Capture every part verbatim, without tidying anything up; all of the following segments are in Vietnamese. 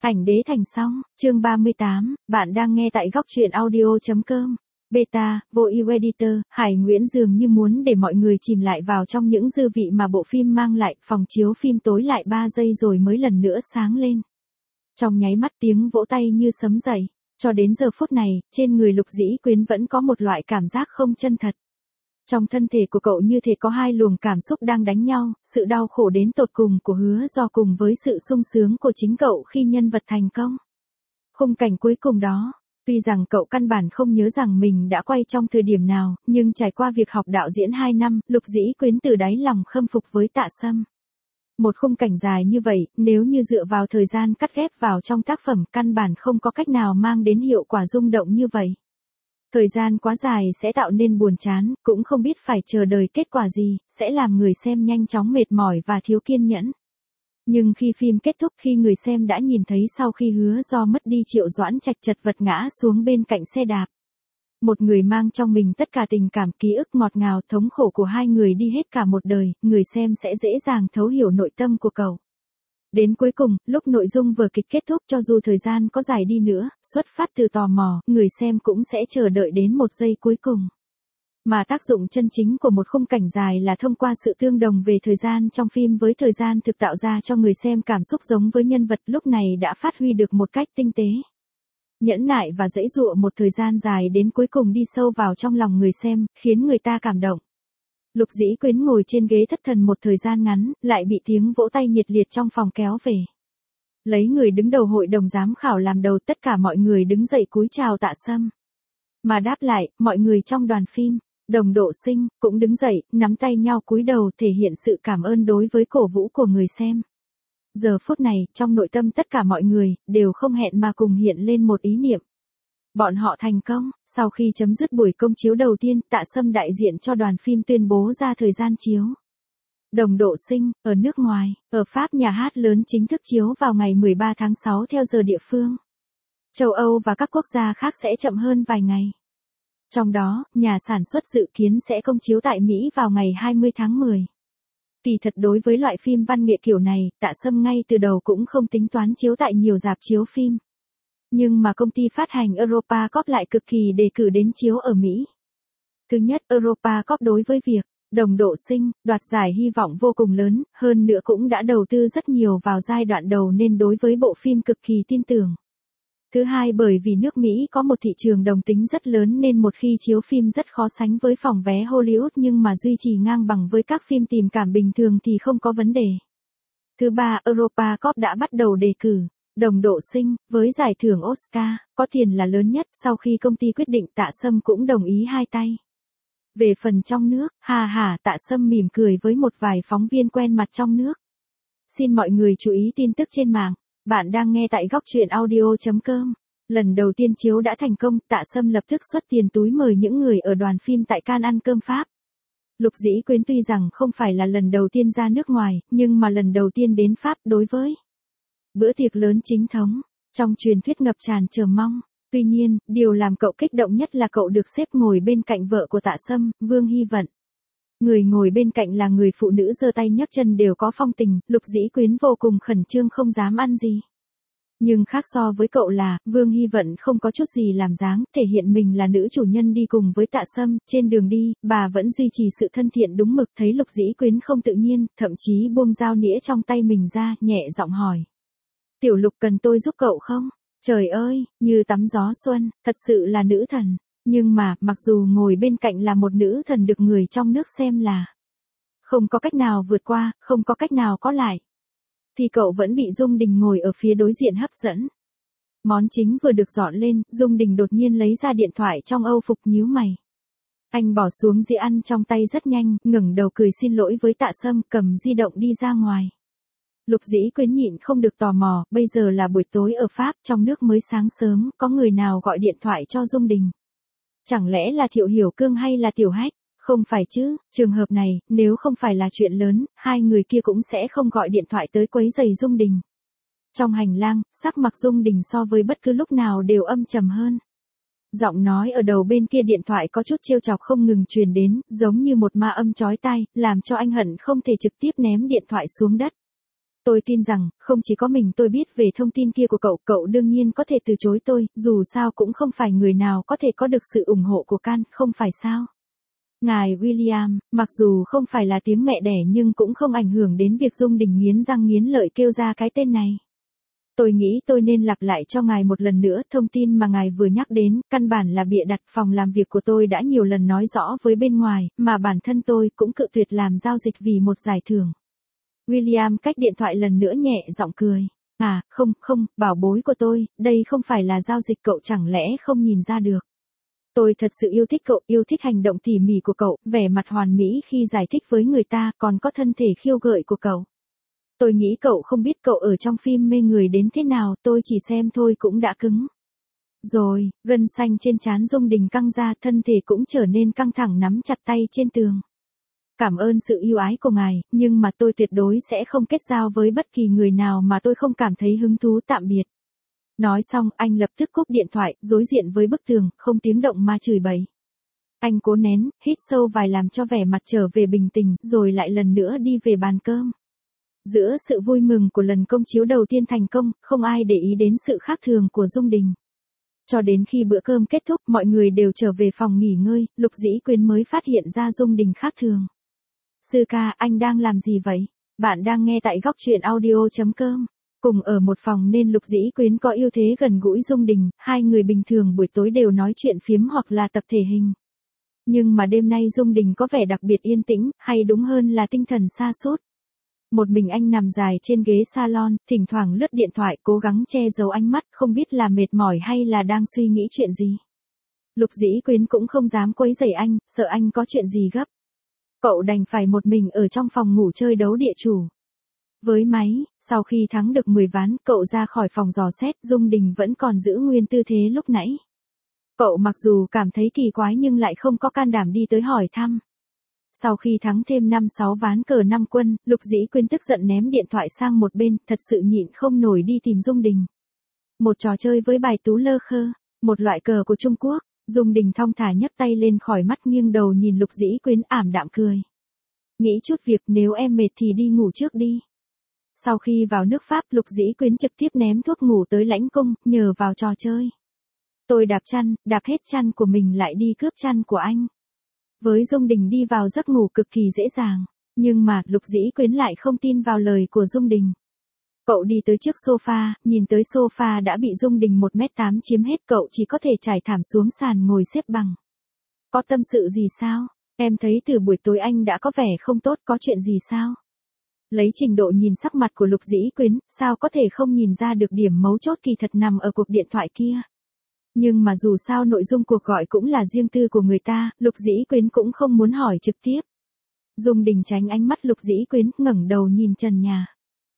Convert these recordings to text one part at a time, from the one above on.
Ảnh đế thành xong, chương ba mươi tám, bạn đang nghe tại góc truyện audio.com. Beta, vô ưu editor, Hải Nguyễn dường như muốn để mọi người chìm lại vào trong những dư vị mà bộ phim mang lại, phòng chiếu phim tối lại ba giây rồi mới lần nữa sáng lên. Trong nháy mắt tiếng vỗ tay như sấm dậy, cho đến giờ phút này, trên người Lục Dĩ Quyến vẫn có một loại cảm giác không chân thật. Trong thân thể của cậu như thể có hai luồng cảm xúc đang đánh nhau, sự đau khổ đến tột cùng của Hứa Do cùng với sự sung sướng của chính cậu khi nhân vật thành công. Khung cảnh cuối cùng đó, tuy rằng cậu căn bản không nhớ rằng mình đã quay trong thời điểm nào, nhưng trải qua việc học đạo diễn hai năm, Lục Dĩ Quyến từ đáy lòng khâm phục với Tạ Sâm. Một khung cảnh dài như vậy, nếu như dựa vào thời gian cắt ghép vào trong tác phẩm, căn bản không có cách nào mang đến hiệu quả rung động như vậy. Thời gian quá dài sẽ tạo nên buồn chán, cũng không biết phải chờ đợi kết quả gì, sẽ làm người xem nhanh chóng mệt mỏi và thiếu kiên nhẫn. Nhưng khi phim kết thúc, khi người xem đã nhìn thấy sau khi Hứa Do mất đi Triệu Doãn Trạch chật vật ngã xuống bên cạnh xe đạp. Một người mang trong mình tất cả tình cảm, ký ức ngọt ngào, thống khổ của hai người đi hết cả một đời, người xem sẽ dễ dàng thấu hiểu nội tâm của cậu. Đến cuối cùng, lúc nội dung vở kịch kết thúc, cho dù thời gian có dài đi nữa, xuất phát từ tò mò, người xem cũng sẽ chờ đợi đến một giây cuối cùng. Mà tác dụng chân chính của một khung cảnh dài là thông qua sự tương đồng về thời gian trong phim với thời gian thực tạo ra cho người xem cảm xúc giống với nhân vật, lúc này đã phát huy được một cách tinh tế. Nhẫn nại và giãy giụa một thời gian dài đến cuối cùng đi sâu vào trong lòng người xem, khiến người ta cảm động. Lục Dĩ Quyến ngồi trên ghế thất thần một thời gian ngắn, lại bị tiếng vỗ tay nhiệt liệt trong phòng kéo về. Lấy người đứng đầu hội đồng giám khảo làm đầu, tất cả mọi người đứng dậy cúi chào Tạ Sâm. Mà đáp lại, mọi người trong đoàn phim, Đồng Độ Sinh, cũng đứng dậy, nắm tay nhau cúi đầu thể hiện sự cảm ơn đối với cổ vũ của người xem. Giờ phút này, trong nội tâm tất cả mọi người, đều không hẹn mà cùng hiện lên một ý niệm. Bọn họ thành công. Sau khi chấm dứt buổi công chiếu đầu tiên, Tạ Sâm đại diện cho đoàn phim tuyên bố ra thời gian chiếu. Đồng Độ Sinh, ở nước ngoài, ở Pháp nhà hát lớn chính thức chiếu vào ngày mười ba tháng sáu theo giờ địa phương. Châu Âu và các quốc gia khác sẽ chậm hơn vài ngày. Trong đó, nhà sản xuất dự kiến sẽ công chiếu tại Mỹ vào ngày hai mươi tháng mười. Kỳ thật đối với loại phim văn nghệ kiểu này, Tạ Sâm ngay từ đầu cũng không tính toán chiếu tại nhiều rạp chiếu phim. Nhưng mà công ty phát hành EuropaCorp lại cực kỳ đề cử đến chiếu ở Mỹ. Thứ nhất, EuropaCorp đối với việc Đồng Độ Sinh đoạt giải hy vọng vô cùng lớn, hơn nữa cũng đã đầu tư rất nhiều vào giai đoạn đầu nên đối với bộ phim cực kỳ tin tưởng. Thứ hai, bởi vì nước Mỹ có một thị trường đồng tính rất lớn nên một khi chiếu phim rất khó sánh với phòng vé Hollywood, nhưng mà duy trì ngang bằng với các phim tình cảm bình thường thì không có vấn đề. Thứ ba, EuropaCorp đã bắt đầu đề cử Đồng Độ Sinh với giải thưởng Oscar, có tiền là lớn nhất. Sau khi công ty quyết định, Tạ Sâm cũng đồng ý hai tay. Về phần trong nước, hà hà, Tạ Sâm mỉm cười với một vài phóng viên quen mặt trong nước. Xin mọi người chú ý tin tức trên mạng. Bạn đang nghe tại góc truyện audio.com. Lần đầu tiên chiếu đã thành công, Tạ Sâm lập tức xuất tiền túi mời những người ở đoàn phim tại Cannes ăn cơm Pháp. Lục Dĩ Quyến tuy rằng không phải là lần đầu tiên ra nước ngoài, nhưng mà lần đầu tiên đến Pháp đối với bữa tiệc lớn chính thống, trong truyền thuyết ngập tràn chờ mong. Tuy nhiên, điều làm cậu kích động nhất là cậu được xếp ngồi bên cạnh vợ của Tạ Sâm, Vương Hy Vận. Người ngồi bên cạnh là người phụ nữ giơ tay nhấc chân đều có phong tình, Lục Dĩ Quyến vô cùng khẩn trương không dám ăn gì. Nhưng khác so với cậu là, Vương Hy Vận không có chút gì làm dáng, thể hiện mình là nữ chủ nhân đi cùng với Tạ Sâm. Trên đường đi, bà vẫn duy trì sự thân thiện đúng mực, thấy Lục Dĩ Quyến không tự nhiên, thậm chí buông dao nĩa trong tay mình ra, nhẹ giọng hỏi. Tiểu Lục, cần tôi giúp cậu không? Trời ơi, như tắm gió xuân, thật sự là nữ thần. Nhưng mà, mặc dù ngồi bên cạnh là một nữ thần được người trong nước xem là không có cách nào vượt qua, không có cách nào có lại, thì cậu vẫn bị Dung Đình ngồi ở phía đối diện hấp dẫn. Món chính vừa được dọn lên, Dung Đình đột nhiên lấy ra điện thoại trong âu phục, nhíu mày. Anh bỏ xuống dĩa ăn trong tay rất nhanh, ngẩng đầu cười xin lỗi với Tạ Sâm, cầm di động đi ra ngoài. Lục Dĩ Quyến nhịn không được tò mò, bây giờ là buổi tối ở Pháp, trong nước mới sáng sớm, có người nào gọi điện thoại cho Dung Đình? Chẳng lẽ là Thiệu Hiểu Cương hay là Tiểu Hách? Không phải chứ, trường hợp này, nếu không phải là chuyện lớn, hai người kia cũng sẽ không gọi điện thoại tới quấy rầy Dung Đình. Trong hành lang, sắc mặt Dung Đình so với bất cứ lúc nào đều âm trầm hơn. Giọng nói ở đầu bên kia điện thoại có chút trêu chọc không ngừng truyền đến, giống như một ma âm chói tai, làm cho anh hận không thể trực tiếp ném điện thoại xuống đất. Tôi tin rằng, không chỉ có mình tôi biết về thông tin kia của cậu, cậu đương nhiên có thể từ chối tôi, dù sao cũng không phải người nào có thể có được sự ủng hộ của Can, không phải sao? Ngài William, mặc dù không phải là tiếng mẹ đẻ nhưng cũng không ảnh hưởng đến việc Dung Đình nghiến răng nghiến lợi kêu ra cái tên này. Tôi nghĩ tôi nên lặp lại cho ngài một lần nữa, thông tin mà ngài vừa nhắc đến, căn bản là bịa đặt. Phòng làm việc của tôi đã nhiều lần nói rõ với bên ngoài, mà bản thân tôi cũng cự tuyệt làm giao dịch vì một giải thưởng. William cách điện thoại lần nữa nhẹ giọng cười. À, không, không, bảo bối của tôi, đây không phải là giao dịch, cậu chẳng lẽ không nhìn ra được. Tôi thật sự yêu thích cậu, yêu thích hành động tỉ mỉ của cậu, vẻ mặt hoàn mỹ khi giải thích với người ta, còn có thân thể khiêu gợi của cậu. Tôi nghĩ cậu không biết cậu ở trong phim mê người đến thế nào, tôi chỉ xem thôi cũng đã cứng. Rồi, gân xanh trên trán Dung Đình căng ra, thân thể cũng trở nên căng thẳng nắm chặt tay trên tường. Cảm ơn sự yêu ái của ngài, nhưng mà tôi tuyệt đối sẽ không kết giao với bất kỳ người nào mà tôi không cảm thấy hứng thú, tạm biệt. Nói xong, anh lập tức cúp điện thoại, đối diện với bức tường, không tiếng động mà chửi bậy. Anh cố nén, hít sâu vài làm cho vẻ mặt trở về bình tĩnh, rồi lại lần nữa đi về bàn cơm. Giữa sự vui mừng của lần công chiếu đầu tiên thành công, không ai để ý đến sự khác thường của Dung Đình. Cho đến khi bữa cơm kết thúc, mọi người đều trở về phòng nghỉ ngơi, Lục Dĩ Quyến mới phát hiện ra Dung Đình khác thường. Sư ca, anh đang làm gì vậy? Bạn đang nghe tại góc truyện audio chấm com. Cùng ở một phòng nên Lục Dĩ Quyến có ưu thế gần gũi Dung Đình, hai người bình thường buổi tối đều nói chuyện phiếm hoặc là tập thể hình. Nhưng mà đêm nay Dung Đình có vẻ đặc biệt yên tĩnh, hay đúng hơn là tinh thần sa sút. Một mình anh nằm dài trên ghế salon, thỉnh thoảng lướt điện thoại, cố gắng che giấu ánh mắt, không biết là mệt mỏi hay là đang suy nghĩ chuyện gì. Lục Dĩ Quyến cũng không dám quấy rầy anh, sợ anh có chuyện gì gấp. Cậu đành phải một mình ở trong phòng ngủ chơi đấu địa chủ. Với máy, sau khi thắng được mười ván, cậu ra khỏi phòng dò xét, Dung Đình vẫn còn giữ nguyên tư thế lúc nãy. Cậu mặc dù cảm thấy kỳ quái nhưng lại không có can đảm đi tới hỏi thăm. Sau khi thắng thêm năm sáu ván cờ năm quân, Lục Dĩ Quyến tức giận ném điện thoại sang một bên, thật sự nhịn không nổi đi tìm Dung Đình. Một trò chơi với bài tú lơ khơ, một loại cờ của Trung Quốc, Dung Đình thong thả nhấc tay lên khỏi mắt nghiêng đầu nhìn Lục Dĩ Quyến ảm đạm cười. Nghĩ chút việc, nếu em mệt thì đi ngủ trước đi. Sau khi vào nước Pháp, Lục Dĩ Quyến trực tiếp ném thuốc ngủ tới lãnh cung, nhờ vào trò chơi. Tôi đạp chăn, đạp hết chăn của mình lại đi cướp chăn của anh. Với Dung Đình đi vào giấc ngủ cực kỳ dễ dàng, nhưng mà Lục Dĩ Quyến lại không tin vào lời của Dung Đình. Cậu đi tới trước sofa, nhìn tới sofa đã bị Dung Đình một mét tám chiếm hết, cậu chỉ có thể trải thảm xuống sàn ngồi xếp bằng. Có tâm sự gì sao? Em thấy từ buổi tối anh đã có vẻ không tốt, có chuyện gì sao? Lấy trình độ nhìn sắc mặt của Lục Dĩ Quyến, sao có thể không nhìn ra được điểm mấu chốt kỳ thật nằm ở cuộc điện thoại kia. Nhưng mà dù sao nội dung cuộc gọi cũng là riêng tư của người ta, Lục Dĩ Quyến cũng không muốn hỏi trực tiếp. Dung Đình tránh ánh mắt Lục Dĩ Quyến, ngẩng đầu nhìn trần nhà.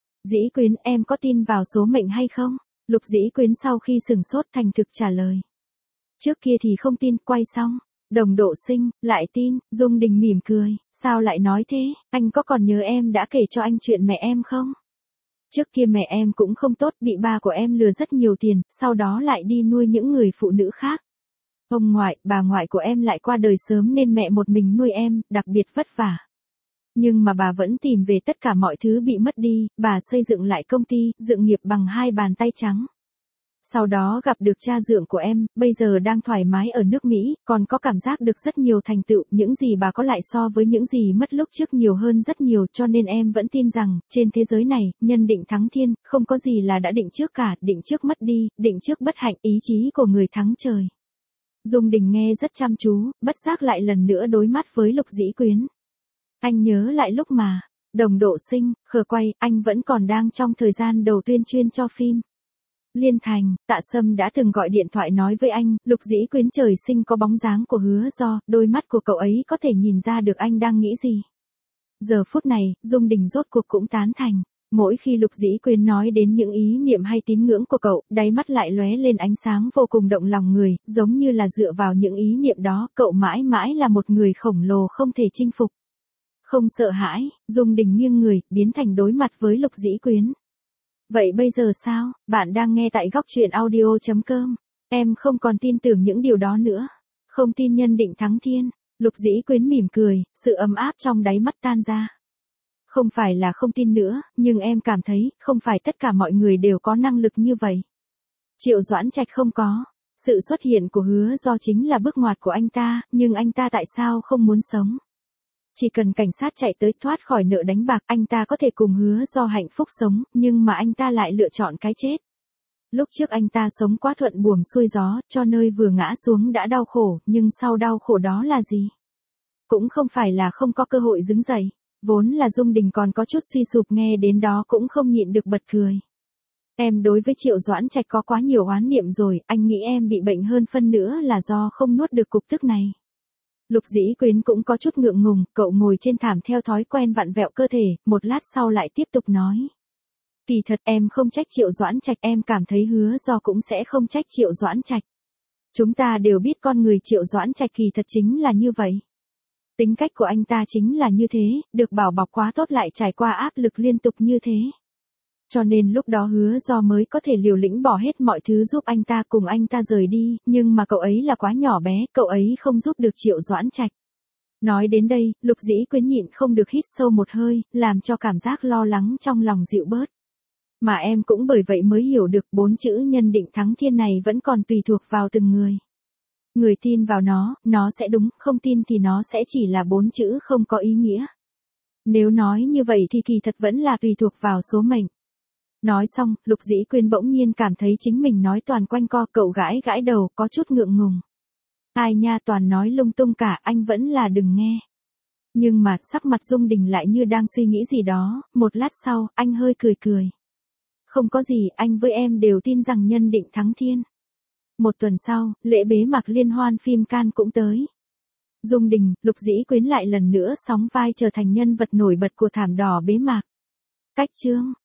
Dĩ Quyến, em có tin vào số mệnh hay không? Lục Dĩ Quyến sau khi sừng sốt thành thực trả lời. Trước kia thì không tin, quay xong. Đồng độ sinh, lại tin, Dung Đình mỉm cười, sao lại nói thế, anh có còn nhớ em đã kể cho anh chuyện mẹ em không? Trước kia mẹ em cũng không tốt, bị ba của em lừa rất nhiều tiền, sau đó lại đi nuôi những người phụ nữ khác. Ông ngoại, bà ngoại của em lại qua đời sớm nên mẹ một mình nuôi em, đặc biệt vất vả. Nhưng mà bà vẫn tìm về tất cả mọi thứ bị mất đi, bà xây dựng lại công ty, dựng nghiệp bằng hai bàn tay trắng. Sau đó gặp được cha dượng của em, bây giờ đang thoải mái ở nước Mỹ, còn có cảm giác được rất nhiều thành tựu, những gì bà có lại so với những gì mất lúc trước nhiều hơn rất nhiều, cho nên em vẫn tin rằng, trên thế giới này, nhân định thắng thiên, không có gì là đã định trước cả, định trước mất đi, định trước bất hạnh, ý chí của người thắng trời. Dung Đình nghe rất chăm chú, bất giác lại lần nữa đối mắt với Lục Dĩ Quyến. Anh nhớ lại lúc mà, đồng độ sinh, khờ quay, anh vẫn còn đang trong thời gian đầu tuyên chuyên cho phim. Liên Thành, Tạ Sâm đã từng gọi điện thoại nói với anh, Lục Dĩ Quyến trời sinh có bóng dáng của Hứa Do, đôi mắt của cậu ấy có thể nhìn ra được anh đang nghĩ gì. Giờ phút này, Dung Đình rốt cuộc cũng tán thành. Mỗi khi Lục Dĩ Quyến nói đến những ý niệm hay tín ngưỡng của cậu, đáy mắt lại lóe lên ánh sáng vô cùng động lòng người, giống như là dựa vào những ý niệm đó, cậu mãi mãi là một người khổng lồ không thể chinh phục. Không sợ hãi, Dung Đình nghiêng người, biến thành đối mặt với Lục Dĩ Quyến. Vậy bây giờ sao? Bạn đang nghe tại góc truyện audio chấm com. Em không còn tin tưởng những điều đó nữa. Không tin nhân định thắng thiên. Lục Dĩ Quyến mỉm cười, sự ấm áp trong đáy mắt tan ra. Không phải là không tin nữa, nhưng em cảm thấy, không phải tất cả mọi người đều có năng lực như vậy. Triệu Doãn Trạch không có. Sự xuất hiện của Hứa Do chính là bước ngoặt của anh ta, nhưng anh ta tại sao không muốn sống? Chỉ cần cảnh sát chạy tới thoát khỏi nợ đánh bạc, anh ta có thể cùng Hứa Do hạnh phúc sống, nhưng mà anh ta lại lựa chọn cái chết. Lúc trước anh ta sống quá thuận buồm xuôi gió, cho nơi vừa ngã xuống đã đau khổ, nhưng sau đau khổ đó là gì? Cũng không phải là không có cơ hội đứng dậy. Vốn là Dung Đình còn có chút suy sụp, nghe đến đó cũng không nhịn được bật cười. Em đối với Triệu Doãn Trạch có quá nhiều oán niệm rồi, anh nghĩ em bị bệnh hơn phân nữa là do không nuốt được cục tức này. Lục Dĩ Quyến cũng có chút ngượng ngùng, cậu ngồi trên thảm theo thói quen vặn vẹo cơ thể, một lát sau lại tiếp tục nói. Kỳ thật em không trách Triệu Doãn Trạch, em cảm thấy Hứa Do cũng sẽ không trách Triệu Doãn Trạch. Chúng ta đều biết con người Triệu Doãn Trạch kỳ thật chính là như vậy. Tính cách của anh ta chính là như thế, được bảo bọc quá tốt lại trải qua áp lực liên tục như thế. Cho nên lúc đó Hứa Do mới có thể liều lĩnh bỏ hết mọi thứ giúp anh ta cùng anh ta rời đi, nhưng mà cậu ấy là quá nhỏ bé, cậu ấy không giúp được Triệu Doãn Trạch. Nói đến đây, Lục Dĩ Quyến nhịn không được hít sâu một hơi, làm cho cảm giác lo lắng trong lòng dịu bớt. Mà em cũng bởi vậy mới hiểu được bốn chữ nhân định thắng thiên này vẫn còn tùy thuộc vào từng người. Người tin vào nó, nó sẽ đúng, không tin thì nó sẽ chỉ là bốn chữ không có ý nghĩa. Nếu nói như vậy thì kỳ thật vẫn là tùy thuộc vào số mệnh. Nói xong, Lục Dĩ Quyên bỗng nhiên cảm thấy chính mình nói toàn quanh co, cậu gãi gãi đầu, có chút ngượng ngùng. Ai nha, toàn nói lung tung cả, anh vẫn là đừng nghe. Nhưng mà, sắc mặt Dung Đình lại như đang suy nghĩ gì đó, một lát sau, anh hơi cười cười. Không có gì, anh với em đều tin rằng nhân định thắng thiên. Một tuần sau, lễ bế mạc liên hoan phim Cannes cũng tới. Dung Đình, Lục Dĩ Quyến lại lần nữa sóng vai trở thành nhân vật nổi bật của thảm đỏ bế mạc. Cách chương